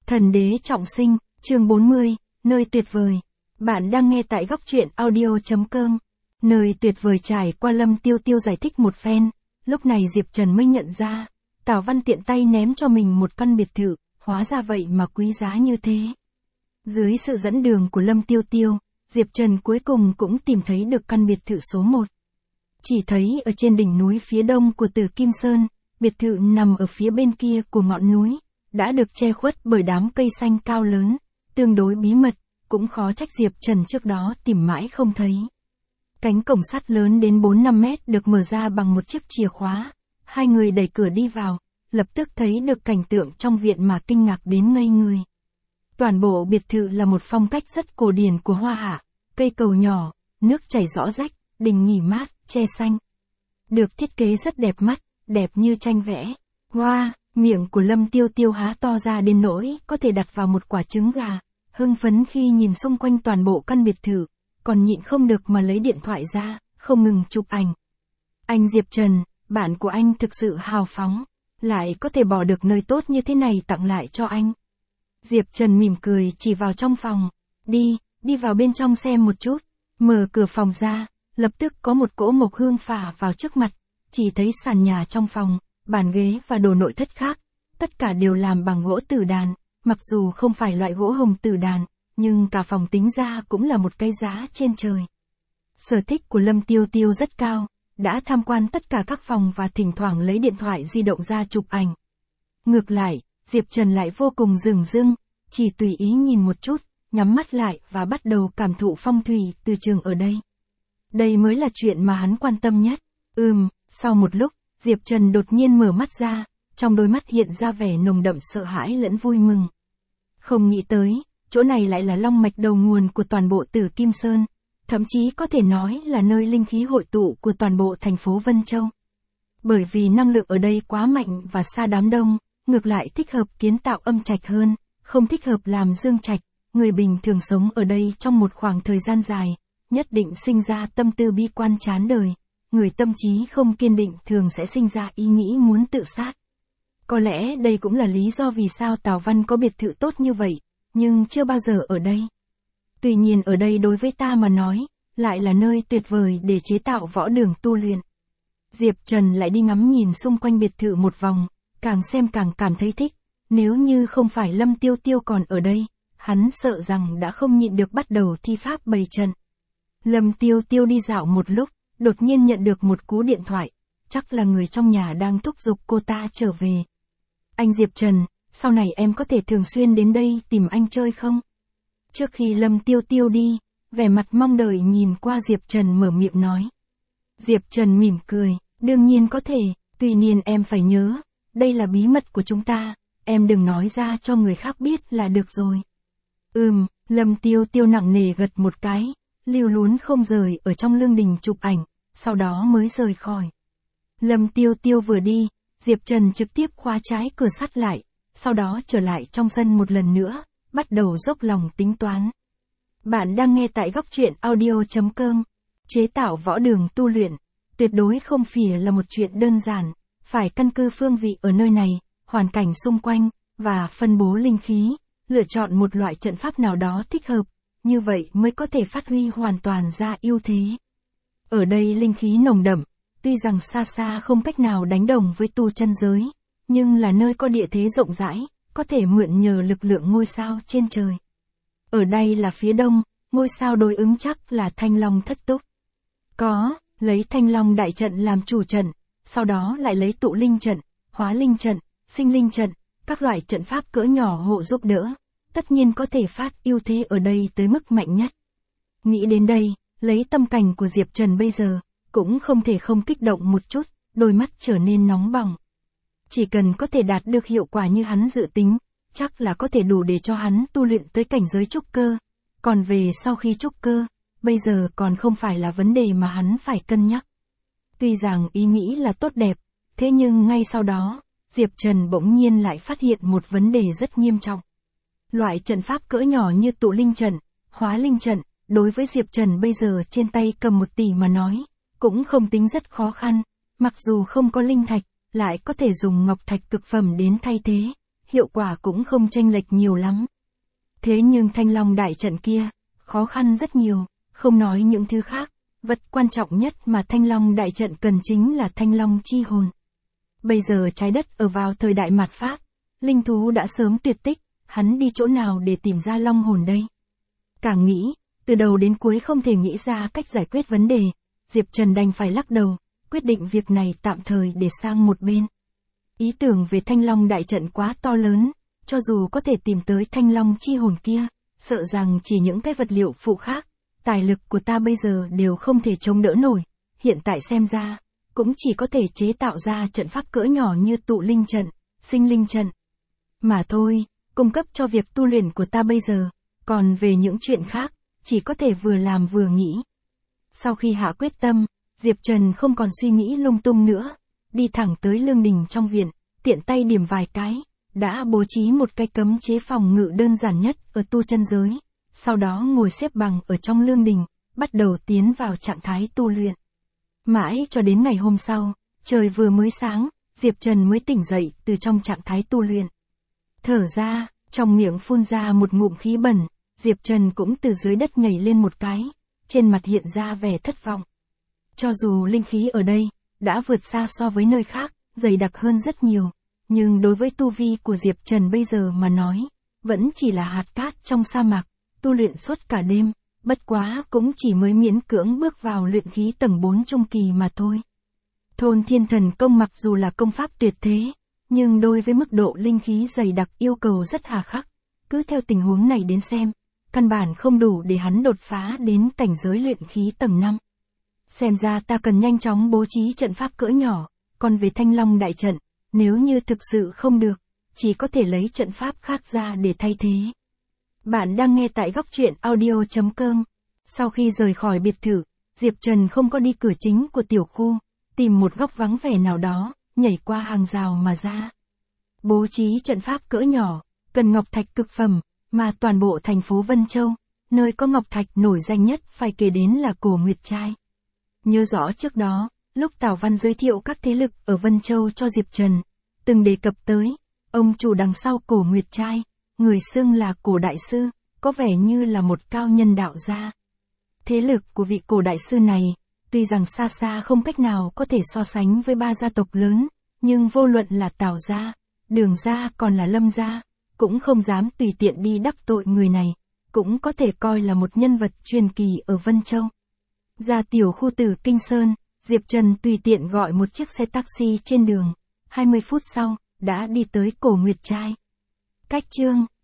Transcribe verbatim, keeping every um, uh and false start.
Thần đế trọng sinh, chương bốn mươi, nơi tuyệt vời. Bạn đang nghe tại góc truyện audio chấm com. Nơi tuyệt vời trải qua Lâm Tiêu Tiêu giải thích một phen, lúc này Diệp Trần mới nhận ra, Tào Văn tiện tay ném cho mình một căn biệt thự, hóa ra vậy mà quý giá như thế. Dưới sự dẫn đường của Lâm Tiêu Tiêu, Diệp Trần cuối cùng cũng tìm thấy được căn biệt thự số một. Chỉ thấy ở trên đỉnh núi phía đông của Tử Kim Sơn, biệt thự nằm ở phía bên kia của ngọn núi, đã được che khuất bởi đám cây xanh cao lớn, tương đối bí mật, cũng khó trách Diệp Trần trước đó tìm mãi không thấy. Cánh cổng sắt lớn đến bốn năm mét được mở ra bằng một chiếc chìa khóa, hai người đẩy cửa đi vào, lập tức thấy được cảnh tượng trong viện mà kinh ngạc đến ngây người. Toàn bộ biệt thự là một phong cách rất cổ điển của Hoa Hạ, cây cầu nhỏ, nước chảy rõ rách, đình nghỉ mát, tre xanh. Được thiết kế rất đẹp mắt, đẹp như tranh vẽ. Hoa, wow, miệng của Lâm Tiêu Tiêu há to ra đến nỗi có thể đặt vào một quả trứng gà, hưng phấn khi nhìn xung quanh toàn bộ căn biệt thự, còn nhịn không được mà lấy điện thoại ra, không ngừng chụp ảnh. Anh Diệp Trần, bạn của anh thực sự hào phóng, lại có thể bỏ được nơi tốt như thế này tặng lại cho anh. Diệp Trần mỉm cười chỉ vào trong phòng, đi, đi vào bên trong xem một chút, mở cửa phòng ra, lập tức có một cỗ mộc hương phả vào trước mặt, chỉ thấy sàn nhà trong phòng, bàn ghế và đồ nội thất khác, tất cả đều làm bằng gỗ tử đàn, mặc dù không phải loại gỗ hồng tử đàn, nhưng cả phòng tính ra cũng là một cái giá trên trời. Sở thích của Lâm Tiêu Tiêu rất cao, đã tham quan tất cả các phòng và thỉnh thoảng lấy điện thoại di động ra chụp ảnh. Ngược lại, Diệp Trần lại vô cùng dửng dưng, chỉ tùy ý nhìn một chút, nhắm mắt lại và bắt đầu cảm thụ phong thủy từ trường ở đây. Đây mới là chuyện mà hắn quan tâm nhất. Ừm, sau một lúc, Diệp Trần đột nhiên mở mắt ra, trong đôi mắt hiện ra vẻ nồng đậm sợ hãi lẫn vui mừng. Không nghĩ tới, chỗ này lại là long mạch đầu nguồn của toàn bộ Tử Kim Sơn, thậm chí có thể nói là nơi linh khí hội tụ của toàn bộ thành phố Vân Châu. Bởi vì năng lượng ở đây quá mạnh và xa đám đông, ngược lại thích hợp kiến tạo âm trạch hơn, không thích hợp làm dương trạch, người bình thường sống ở đây trong một khoảng thời gian dài, nhất định sinh ra tâm tư bi quan chán đời. Người tâm trí không kiên định thường sẽ sinh ra ý nghĩ muốn tự sát. Có lẽ đây cũng là lý do vì sao Tào Văn có biệt thự tốt như vậy, nhưng chưa bao giờ ở đây. Tuy nhiên ở đây đối với ta mà nói, lại là nơi tuyệt vời để chế tạo võ đường tu luyện. Diệp Trần lại đi ngắm nhìn xung quanh biệt thự một vòng, càng xem càng cảm thấy thích. Nếu như không phải Lâm Tiêu Tiêu còn ở đây, hắn sợ rằng đã không nhịn được bắt đầu thi pháp bày trận. Lâm Tiêu Tiêu đi dạo một lúc, đột nhiên nhận được một cú điện thoại, chắc là người trong nhà đang thúc giục cô ta trở về. Anh Diệp Trần, sau này em có thể thường xuyên đến đây tìm anh chơi không? Trước khi Lâm Tiêu Tiêu đi, vẻ mặt mong đợi nhìn qua Diệp Trần mở miệng nói. Diệp Trần mỉm cười, đương nhiên có thể, tuy nhiên em phải nhớ, đây là bí mật của chúng ta, em đừng nói ra cho người khác biết là được rồi. Ừm, Lâm Tiêu Tiêu nặng nề gật một cái, lưu lún không rời ở trong lương đình chụp ảnh, sau đó mới rời khỏi. Lâm Tiêu Tiêu vừa đi, Diệp Trần trực tiếp khóa trái cửa sắt lại, sau đó trở lại trong sân một lần nữa, bắt đầu dốc lòng tính toán. Bạn đang nghe tại góc truyện audio chấm com. Chế tạo võ đường tu luyện, tuyệt đối không phải là một chuyện đơn giản, phải căn cứ phương vị ở nơi này, hoàn cảnh xung quanh, và phân bố linh khí, lựa chọn một loại trận pháp nào đó thích hợp, như vậy mới có thể phát huy hoàn toàn ra ưu thế. Ở đây linh khí nồng đậm, tuy rằng xa xa không cách nào đánh đồng với tu chân giới, nhưng là nơi có địa thế rộng rãi, có thể mượn nhờ lực lượng ngôi sao trên trời. Ở đây là phía đông, ngôi sao đối ứng chắc là Thanh Long Thất Túc. Có, lấy Thanh Long đại trận làm chủ trận, sau đó lại lấy tụ linh trận, hóa linh trận, sinh linh trận, các loại trận pháp cỡ nhỏ hộ giúp đỡ, tất nhiên có thể phát ưu thế ở đây tới mức mạnh nhất. Nghĩ đến đây, lấy tâm cảnh của Diệp Trần bây giờ, cũng không thể không kích động một chút, đôi mắt trở nên nóng bỏng. Chỉ cần có thể đạt được hiệu quả như hắn dự tính, chắc là có thể đủ để cho hắn tu luyện tới cảnh giới trúc cơ. Còn về sau khi trúc cơ, bây giờ còn không phải là vấn đề mà hắn phải cân nhắc. Tuy rằng ý nghĩ là tốt đẹp, thế nhưng ngay sau đó, Diệp Trần bỗng nhiên lại phát hiện một vấn đề rất nghiêm trọng. Loại trận pháp cỡ nhỏ như tụ linh trận, hóa linh trận, đối với Diệp Trần bây giờ trên tay cầm một tỷ mà nói, cũng không tính rất khó khăn, mặc dù không có linh thạch, lại có thể dùng ngọc thạch cực phẩm đến thay thế, hiệu quả cũng không chênh lệch nhiều lắm. Thế nhưng Thanh Long đại trận kia, khó khăn rất nhiều, không nói những thứ khác, vật quan trọng nhất mà Thanh Long đại trận cần chính là Thanh Long chi hồn. Bây giờ trái đất ở vào thời đại mạt Pháp, linh thú đã sớm tuyệt tích, hắn đi chỗ nào để tìm ra long hồn đây? Càng nghĩ, từ đầu đến cuối không thể nghĩ ra cách giải quyết vấn đề, Diệp Trần đành phải lắc đầu, quyết định việc này tạm thời để sang một bên. Ý tưởng về Thanh Long đại trận quá to lớn, cho dù có thể tìm tới Thanh Long chi hồn kia, sợ rằng chỉ những cái vật liệu phụ khác, tài lực của ta bây giờ đều không thể chống đỡ nổi, hiện tại xem ra, cũng chỉ có thể chế tạo ra trận pháp cỡ nhỏ như tụ linh trận, sinh linh trận. Mà thôi, cung cấp cho việc tu luyện của ta bây giờ, còn về những chuyện khác, chỉ có thể vừa làm vừa nghĩ. Sau khi hạ quyết tâm, Diệp Trần không còn suy nghĩ lung tung nữa, đi thẳng tới lương đình trong viện, tiện tay điểm vài cái, đã bố trí một cái cấm chế phòng ngự đơn giản nhất ở tu chân giới, sau đó ngồi xếp bằng ở trong lương đình, bắt đầu tiến vào trạng thái tu luyện. Mãi cho đến ngày hôm sau, trời vừa mới sáng, Diệp Trần mới tỉnh dậy từ trong trạng thái tu luyện. Thở ra, trong miệng phun ra một ngụm khí bẩn, Diệp Trần cũng từ dưới đất nhảy lên một cái, trên mặt hiện ra vẻ thất vọng. Cho dù linh khí ở đây, đã vượt xa so với nơi khác, dày đặc hơn rất nhiều, nhưng đối với tu vi của Diệp Trần bây giờ mà nói, vẫn chỉ là hạt cát trong sa mạc, tu luyện suốt cả đêm, bất quá cũng chỉ mới miễn cưỡng bước vào luyện khí tầng bốn trung kỳ mà thôi. Thôn Thiên Thần Công mặc dù là công pháp tuyệt thế, nhưng đối với mức độ linh khí dày đặc yêu cầu rất hà khắc, cứ theo tình huống này đến xem, căn bản không đủ để hắn đột phá đến cảnh giới luyện khí tầng năm. Xem ra ta cần nhanh chóng bố trí trận pháp cỡ nhỏ, còn về Thanh Long đại trận, nếu như thực sự không được, chỉ có thể lấy trận pháp khác ra để thay thế. Bạn đang nghe tại góc truyện audio chấm com. Sau khi rời khỏi biệt thự, Diệp Trần không có đi cửa chính của tiểu khu, tìm một góc vắng vẻ nào đó, nhảy qua hàng rào mà ra. Bố trí trận pháp cỡ nhỏ, cần ngọc thạch cực phẩm, mà toàn bộ thành phố Vân Châu, nơi có ngọc thạch nổi danh nhất phải kể đến là Cổ Nguyệt Trai. Nhớ rõ trước đó, lúc Tào Văn giới thiệu các thế lực ở Vân Châu cho Diệp Trần, từng đề cập tới, ông chủ đằng sau Cổ Nguyệt Trai, người xưng là Cổ Đại Sư, có vẻ như là một cao nhân đạo gia. Thế lực của vị Cổ Đại Sư này, tuy rằng xa xa không cách nào có thể so sánh với ba gia tộc lớn, nhưng vô luận là Tào gia, Đường gia còn là Lâm gia, cũng không dám tùy tiện đi đắc tội người này, cũng có thể coi là một nhân vật truyền kỳ ở Vân Châu. Ra tiểu khu Tử Kinh Sơn, Diệp Trần tùy tiện gọi một chiếc xe taxi trên đường, hai mươi phút sau, đã đi tới Cổ Nguyệt Trai. Cách chương